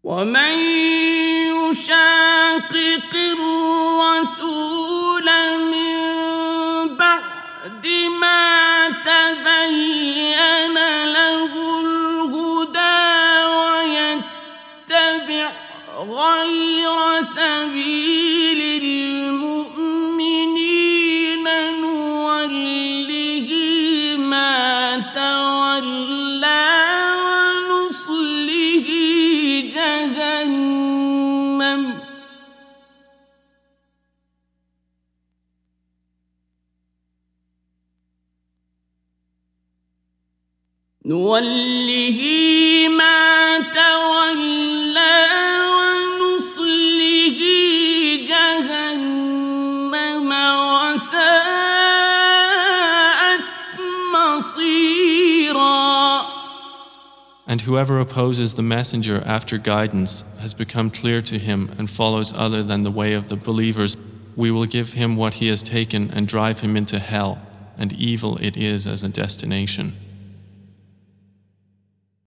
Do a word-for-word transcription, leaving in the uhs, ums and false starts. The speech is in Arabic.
ومن يشاقق الرسول من بعد ما تبين له الهدى ويتبع غير سبيل المؤمنين نوله ما تولى ونصله جهنم نوله ما تولى ونصله جهنم وساءت مصيرا. And whoever opposes the messenger after guidance has become clear to him and follows other than the way of the believers, we will give him what he has taken and drive him into hell, and evil it is as a destination.